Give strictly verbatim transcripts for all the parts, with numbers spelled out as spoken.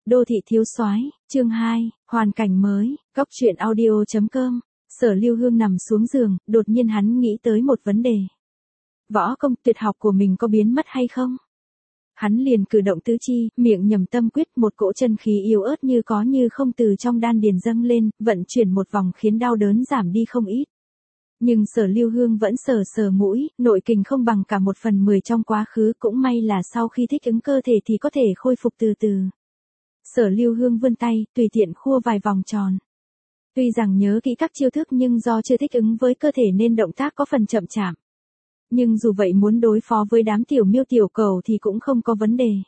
Đô thị thiếu soái, chương hai, hoàn cảnh mới, Cóc truyện audio chấm com. Sở Lưu Hương nằm xuống giường, đột nhiên hắn nghĩ tới một vấn đề. Võ công tuyệt học của mình có biến mất hay không? Hắn liền cử động tứ chi, miệng nhầm tâm quyết, một cỗ chân khí yếu ớt như có như không từ trong đan điền dâng lên, vận chuyển một vòng khiến đau đớn giảm đi không ít. Nhưng Sở Lưu Hương vẫn sờ sờ mũi, nội kình không bằng cả một phần mười trong quá khứ, cũng may là sau khi thích ứng cơ thể thì có thể khôi phục từ từ. Sở Lưu Hương vươn tay, tùy tiện khua vài vòng tròn. Tuy rằng nhớ kỹ các chiêu thức nhưng do chưa thích ứng với cơ thể nên động tác có phần chậm chạp. Nhưng dù vậy muốn đối phó với đám tiểu miêu tiểu cầu thì cũng không có vấn đề.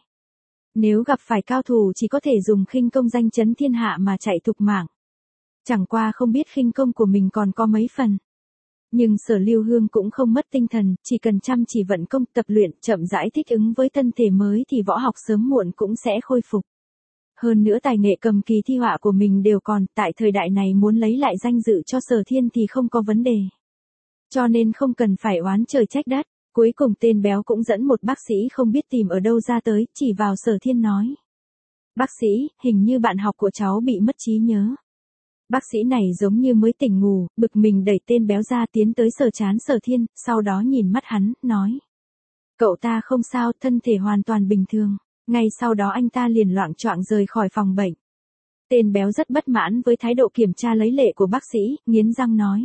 Nếu gặp phải cao thủ chỉ có thể dùng khinh công danh chấn thiên hạ mà chạy thục mạng. Chẳng qua không biết khinh công của mình còn có mấy phần. Nhưng Sở Lưu Hương cũng không mất tinh thần, chỉ cần chăm chỉ vận công tập luyện, chậm rãi thích ứng với thân thể mới thì võ học sớm muộn cũng sẽ khôi phục. Hơn nữa tài nghệ cầm kỳ thi họa của mình đều còn, tại thời đại này muốn lấy lại danh dự cho Sở Thiên thì không có vấn đề. Cho nên không cần phải oán trời trách đất. Cuối cùng tên béo cũng dẫn một bác sĩ không biết tìm ở đâu ra tới, chỉ vào Sở Thiên nói. Bác sĩ, hình như bạn học của cháu bị mất trí nhớ. Bác sĩ này giống như mới tỉnh ngủ, bực mình đẩy tên béo ra tiến tới sờ trán Sở Thiên, sau đó nhìn mắt hắn, nói. Cậu ta không sao, thân thể hoàn toàn bình thường. Ngay sau đó anh ta liền loạng choạng rời khỏi phòng bệnh. Tên béo rất bất mãn với thái độ kiểm tra lấy lệ của bác sĩ, nghiến răng nói.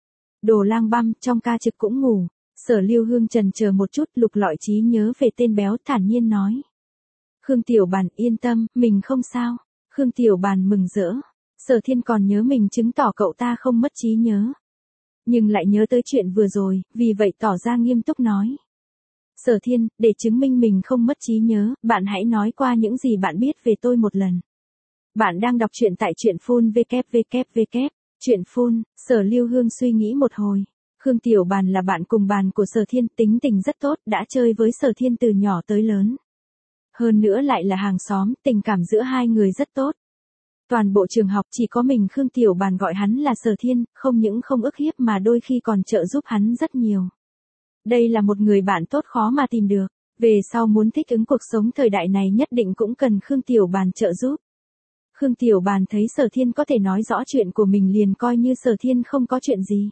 Đồ lang băm, trong ca trực cũng ngủ. Sở Lưu Hương chần chờ một chút, lục lọi trí nhớ về tên béo, thản nhiên nói. Khương Tiểu Bàn yên tâm, mình không sao. Khương Tiểu Bàn mừng rỡ. Sở Thiên còn nhớ mình chứng tỏ cậu ta không mất trí nhớ. Nhưng lại nhớ tới chuyện vừa rồi, vì vậy tỏ ra nghiêm túc nói. Sở Thiên, để chứng minh mình không mất trí nhớ, bạn hãy nói qua những gì bạn biết về tôi một lần. Bạn đang đọc truyện tại truyện phun vê vê vê. Truyện phun, Sở Lưu Hương suy nghĩ một hồi. Khương Tiểu Bàn là bạn cùng bàn của Sở Thiên, tính tình rất tốt, đã chơi với Sở Thiên từ nhỏ tới lớn. Hơn nữa lại là hàng xóm, tình cảm giữa hai người rất tốt. Toàn bộ trường học chỉ có mình Khương Tiểu Bàn gọi hắn là Sở Thiên, không những không ức hiếp mà đôi khi còn trợ giúp hắn rất nhiều. Đây là một người bạn tốt khó mà tìm được, về sau muốn thích ứng cuộc sống thời đại này nhất định cũng cần Khương Tiểu Bàn trợ giúp. Khương Tiểu Bàn thấy Sở Thiên có thể nói rõ chuyện của mình liền coi như Sở Thiên không có chuyện gì.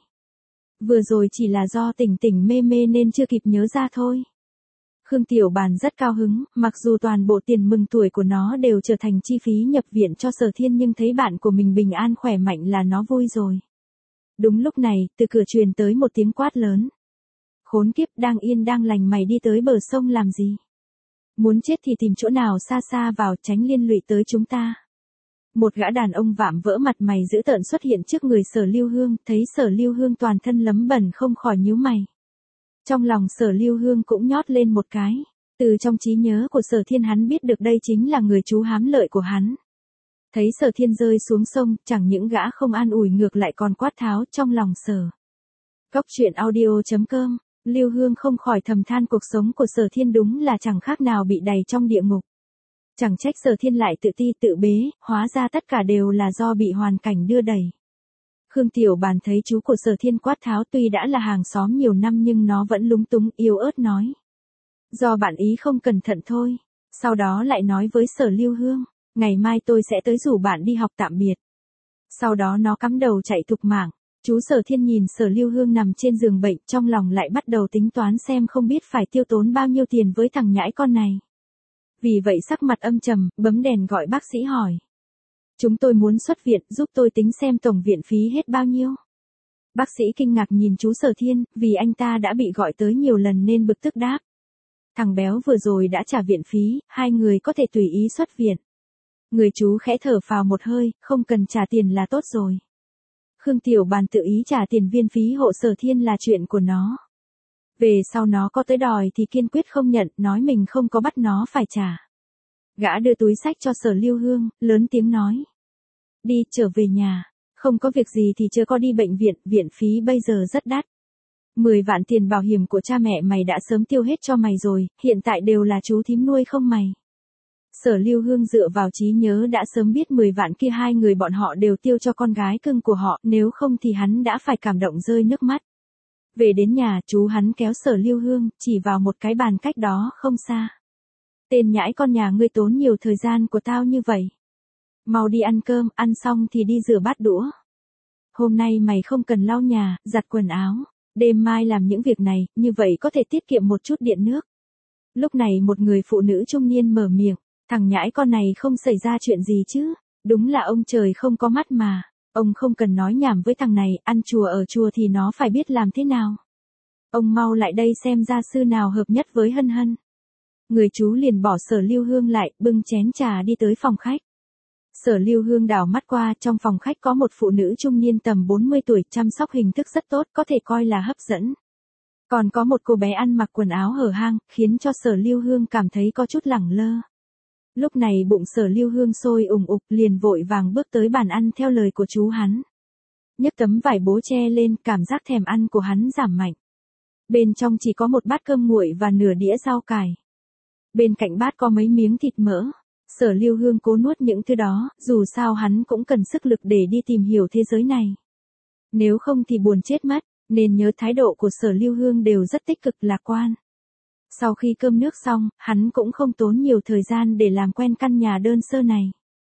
Vừa rồi chỉ là do tỉnh tỉnh mê mê nên chưa kịp nhớ ra thôi. Khương Tiểu Bàn rất cao hứng, mặc dù toàn bộ tiền mừng tuổi của nó đều trở thành chi phí nhập viện cho Sở Thiên nhưng thấy bạn của mình bình an khỏe mạnh là nó vui rồi. Đúng lúc này, từ cửa truyền tới một tiếng quát lớn. Khốn kiếp, đang yên đang lành mày đi tới bờ sông làm gì? Muốn chết thì tìm chỗ nào xa xa vào, tránh liên lụy tới chúng ta. Một gã đàn ông vạm vỡ mặt mày dữ tợn xuất hiện trước người Sở Lưu Hương, thấy Sở Lưu Hương toàn thân lấm bẩn không khỏi nhíu mày. Trong lòng Sở Lưu Hương cũng nhót lên một cái, từ trong trí nhớ của Sở Thiên hắn biết được đây chính là người chú hám lợi của hắn. Thấy Sở Thiên rơi xuống sông, chẳng những gã không an ủi ngược lại còn quát tháo trong lòng Sở. Cóc truyện audio chấm com, Lưu Hương không khỏi thầm than cuộc sống của Sở Thiên đúng là chẳng khác nào bị đày trong địa ngục. Chẳng trách Sở Thiên lại tự ti tự bế, hóa ra tất cả đều là do bị hoàn cảnh đưa đẩy. Khương Tiểu Bàn thấy chú của Sở Thiên quát tháo tuy đã là hàng xóm nhiều năm nhưng nó vẫn lúng túng yếu ớt nói. Do bạn ý không cẩn thận thôi. Sau đó lại nói với Sở Lưu Hương, ngày mai tôi sẽ tới rủ bạn đi học tạm biệt. Sau đó nó cắm đầu chạy thục mạng. Chú Sở Thiên nhìn Sở Lưu Hương nằm trên giường bệnh, trong lòng lại bắt đầu tính toán xem không biết phải tiêu tốn bao nhiêu tiền với thằng nhãi con này. Vì vậy sắc mặt âm trầm, bấm đèn gọi bác sĩ hỏi. Chúng tôi muốn xuất viện, giúp tôi tính xem tổng viện phí hết bao nhiêu. Bác sĩ kinh ngạc nhìn chú Sở Thiên, vì anh ta đã bị gọi tới nhiều lần nên bực tức đáp. Thằng béo vừa rồi đã trả viện phí, hai người có thể tùy ý xuất viện. Người chú khẽ thở phào một hơi, không cần trả tiền là tốt rồi. Khương Tiểu Bàn tự ý trả tiền viên phí hộ Sở Thiên là chuyện của nó. Về sau nó có tới đòi thì kiên quyết không nhận, nói mình không có bắt nó phải trả. Gã đưa túi sách cho Sở Lưu Hương, lớn tiếng nói. Đi, trở về nhà. Không có việc gì thì chưa có đi bệnh viện, viện phí bây giờ rất đắt. Mười vạn tiền bảo hiểm của cha mẹ mày đã sớm tiêu hết cho mày rồi, hiện tại đều là chú thím nuôi không mày. Sở Lưu Hương dựa vào trí nhớ đã sớm biết mười vạn kia hai người bọn họ đều tiêu cho con gái cưng của họ, nếu không thì hắn đã phải cảm động rơi nước mắt. Về đến nhà, chú hắn kéo Sở Lưu Hương, chỉ vào một cái bàn cách đó không xa. Tên nhãi con nhà ngươi tốn nhiều thời gian của tao như vậy. Mau đi ăn cơm, ăn xong thì đi rửa bát đũa. Hôm nay mày không cần lau nhà, giặt quần áo. Đêm mai làm những việc này, như vậy có thể tiết kiệm một chút điện nước. Lúc này một người phụ nữ trung niên mở miệng. Thằng nhãi con này không xảy ra chuyện gì chứ. Đúng là ông trời không có mắt mà. Ông không cần nói nhảm với thằng này, ăn chùa ở chùa thì nó phải biết làm thế nào. Ông mau lại đây xem gia sư nào hợp nhất với Hân Hân. Người chú liền bỏ Sở Lưu Hương lại, bưng chén trà đi tới phòng khách. Sở Lưu Hương đảo mắt qua, trong phòng khách có một phụ nữ trung niên tầm bốn mươi tuổi, chăm sóc hình thức rất tốt, có thể coi là hấp dẫn. Còn có một cô bé ăn mặc quần áo hở hang, khiến cho Sở Lưu Hương cảm thấy có chút lẳng lơ. Lúc này bụng Sở Lưu Hương sôi ủng ục, liền vội vàng bước tới bàn ăn theo lời của chú hắn. Nhấc tấm vải bố che lên, cảm giác thèm ăn của hắn giảm mạnh. Bên trong chỉ có một bát cơm nguội và nửa đĩa rau cải. Bên cạnh bát có mấy miếng thịt mỡ. Sở Lưu Hương cố nuốt những thứ đó, dù sao hắn cũng cần sức lực để đi tìm hiểu thế giới này. Nếu không thì buồn chết mất, nên nhớ thái độ của Sở Lưu Hương đều rất tích cực lạc quan. Sau khi cơm nước xong, hắn cũng không tốn nhiều thời gian để làm quen căn nhà đơn sơ này.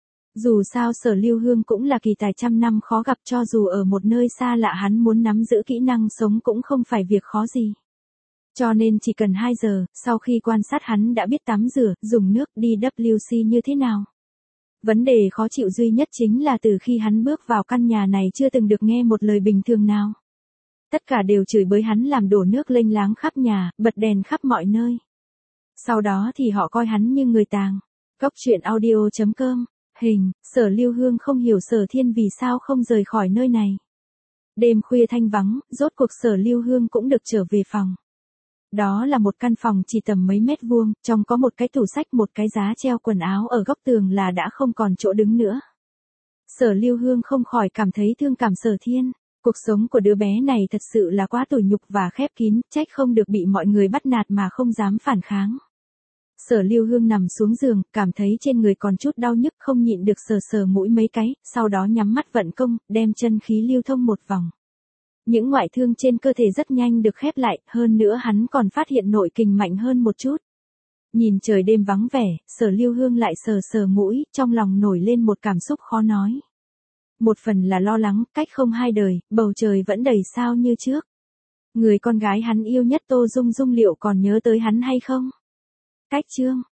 Dù sao Sở Lưu Hương cũng là kỳ tài trăm năm khó gặp, cho dù ở một nơi xa lạ hắn muốn nắm giữ kỹ năng sống cũng không phải việc khó gì. Cho nên chỉ cần hai giờ, sau khi quan sát hắn đã biết tắm rửa, dùng nước, đi vê kép xê như thế nào. Vấn đề khó chịu duy nhất chính là từ khi hắn bước vào căn nhà này chưa từng được nghe một lời bình thường nào. Tất cả đều chửi bới hắn làm đổ nước lênh láng khắp nhà, bật đèn khắp mọi nơi. Sau đó thì họ coi hắn như người tàng. Cốc truyện audio chấm com. Hình, Sở Lưu Hương không hiểu Sở Thiên vì sao không rời khỏi nơi này. Đêm khuya thanh vắng, rốt cuộc Sở Lưu Hương cũng được trở về phòng. Đó là một căn phòng chỉ tầm mấy mét vuông, trong có một cái tủ sách, một cái giá treo quần áo ở góc tường là đã không còn chỗ đứng nữa. Sở Lưu Hương không khỏi cảm thấy thương cảm Sở Thiên. Cuộc sống của đứa bé này thật sự là quá tủi nhục và khép kín, trách không được bị mọi người bắt nạt mà không dám phản kháng. Sở Lưu Hương nằm xuống giường, cảm thấy trên người còn chút đau nhức, không nhịn được sờ sờ mũi mấy cái, sau đó nhắm mắt vận công, đem chân khí lưu thông một vòng. Những ngoại thương trên cơ thể rất nhanh được khép lại, hơn nữa hắn còn phát hiện nội kình mạnh hơn một chút. Nhìn trời đêm vắng vẻ, Sở Lưu Hương lại sờ sờ mũi, trong lòng nổi lên một cảm xúc khó nói. Một phần là lo lắng, cách không hai đời, bầu trời vẫn đầy sao như trước. Người con gái hắn yêu nhất Tô Dung Dung liệu còn nhớ tới hắn hay không? Cách chương